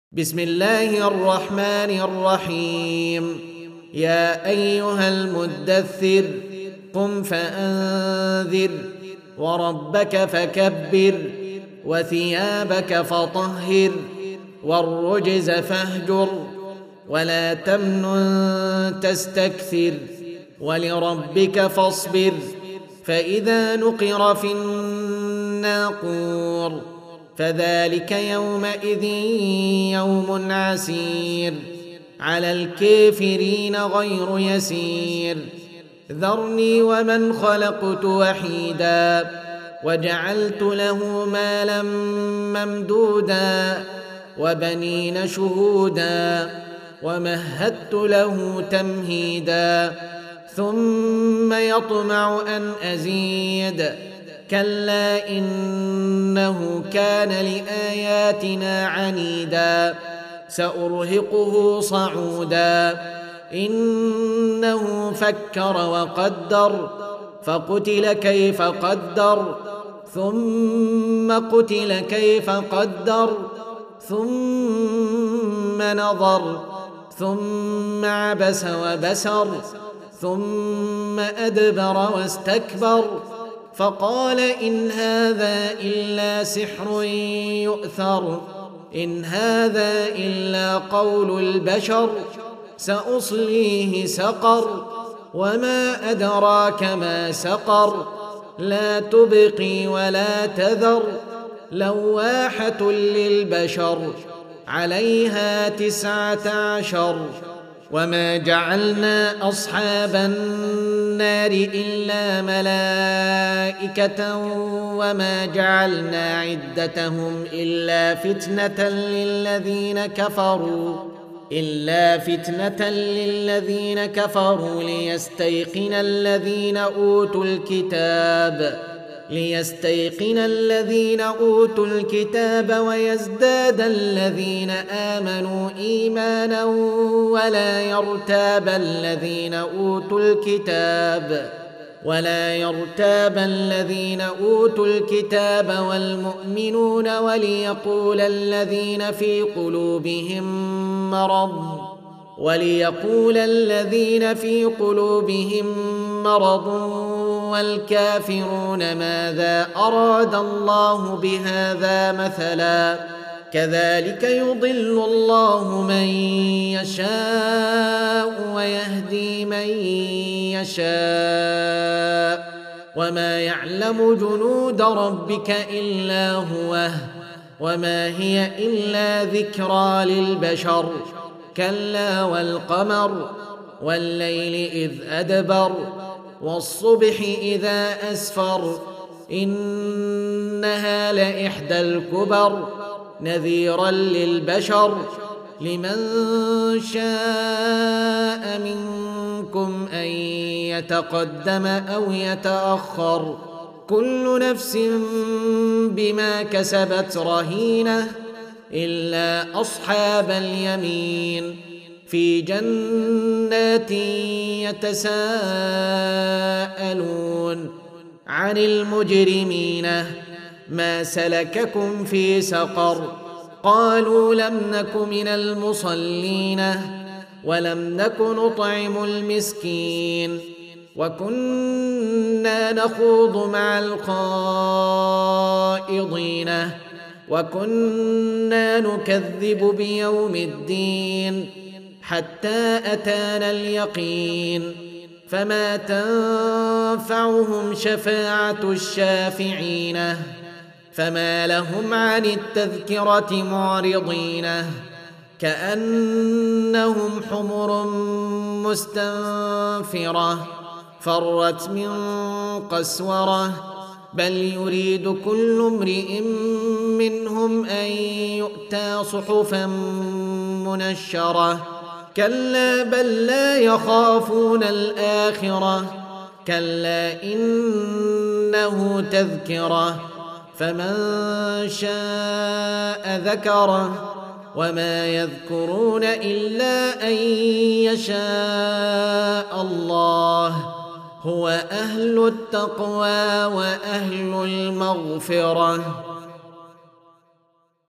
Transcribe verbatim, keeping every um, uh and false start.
بسم الله الرحمن الرحيم. يا أيها المدثر قم فأنذر وربك فكبر وثيابك فطهر والرجز فاهجر ولا تمنن تستكثر ولربك فاصبر فإذا نقر في الناقور فذلك يومئذ يوم عسير على الكافرين غير يسير. ذرني ومن خلقت وحيدا وجعلت له مالا ممدودا وبنين شهودا ومهدت له تمهيدا ثم يطمع أن أزيد كلا إنه كان لآياتنا عنيدا سأرهقه صعودا إنه فكر وقدر فقتل كيف قدر ثم قتل كيف قدر ثم نظر ثم عبس وبسر ثم أدبر واستكبر فقال إن هذا إلا سحر يؤثر إن هذا إلا قول البشر سأصليه سقر وما أدراك ما سقر لا تبقي ولا تذر لواحة للبشر عليها تسعة عشر. وما جعلنا أصحاب النار إلا ملائكة وما جعلنا عدتهم إلا فتنة للذين كفروا إلا فتنة للذين كفروا ليستيقن الذين أوتوا الكتاب ليستيقن الذين أوتوا الكتاب ويزداد الذين آمنوا إيمانا ولا يرتاب الذين أوتوا الكتاب ولا يرتاب الذين أوتوا الكتاب والمؤمنون وليقول الذين في قلوبهم مرض وليقول الذين في قلوبهم مرض والكافرون ماذا أراد الله بهذا مثلا كذلك يضل الله من يشاء ويهدي من يشاء وما يعلم جنود ربك إلا هو وما هي إلا ذكرى للبشر كلا والقمر والليل إذ أدبر والصبح إذا أسفر إنها لإحدى الكبر نذيرا للبشر لمن شاء منكم أن يتقدم أو يتأخر كل نفس بما كسبت رهينة إلا أصحاب اليمين في جنات يتساءلون عن المجرمين ما سلككم في سقر قالوا لم نك من المصلين ولم نك نطعم المسكين وكنا نخوض مع الخائضين وكنا نكذب بيوم الدين حتى أتانا اليقين فما تنفعهم شفاعة الشافعين فما لهم عن التذكرة معرضين كأنهم حمر مستنفرة فرت من قسورة بل يريد كل امرئ منهم أن يؤتى صحفا منشرة كلا بل لا يخافون الآخرة كلا إنه تذكرة فمن شاء ذكره وما يذكرون إلا أن يشاء الله هو أهل التقوى وأهل المغفرة.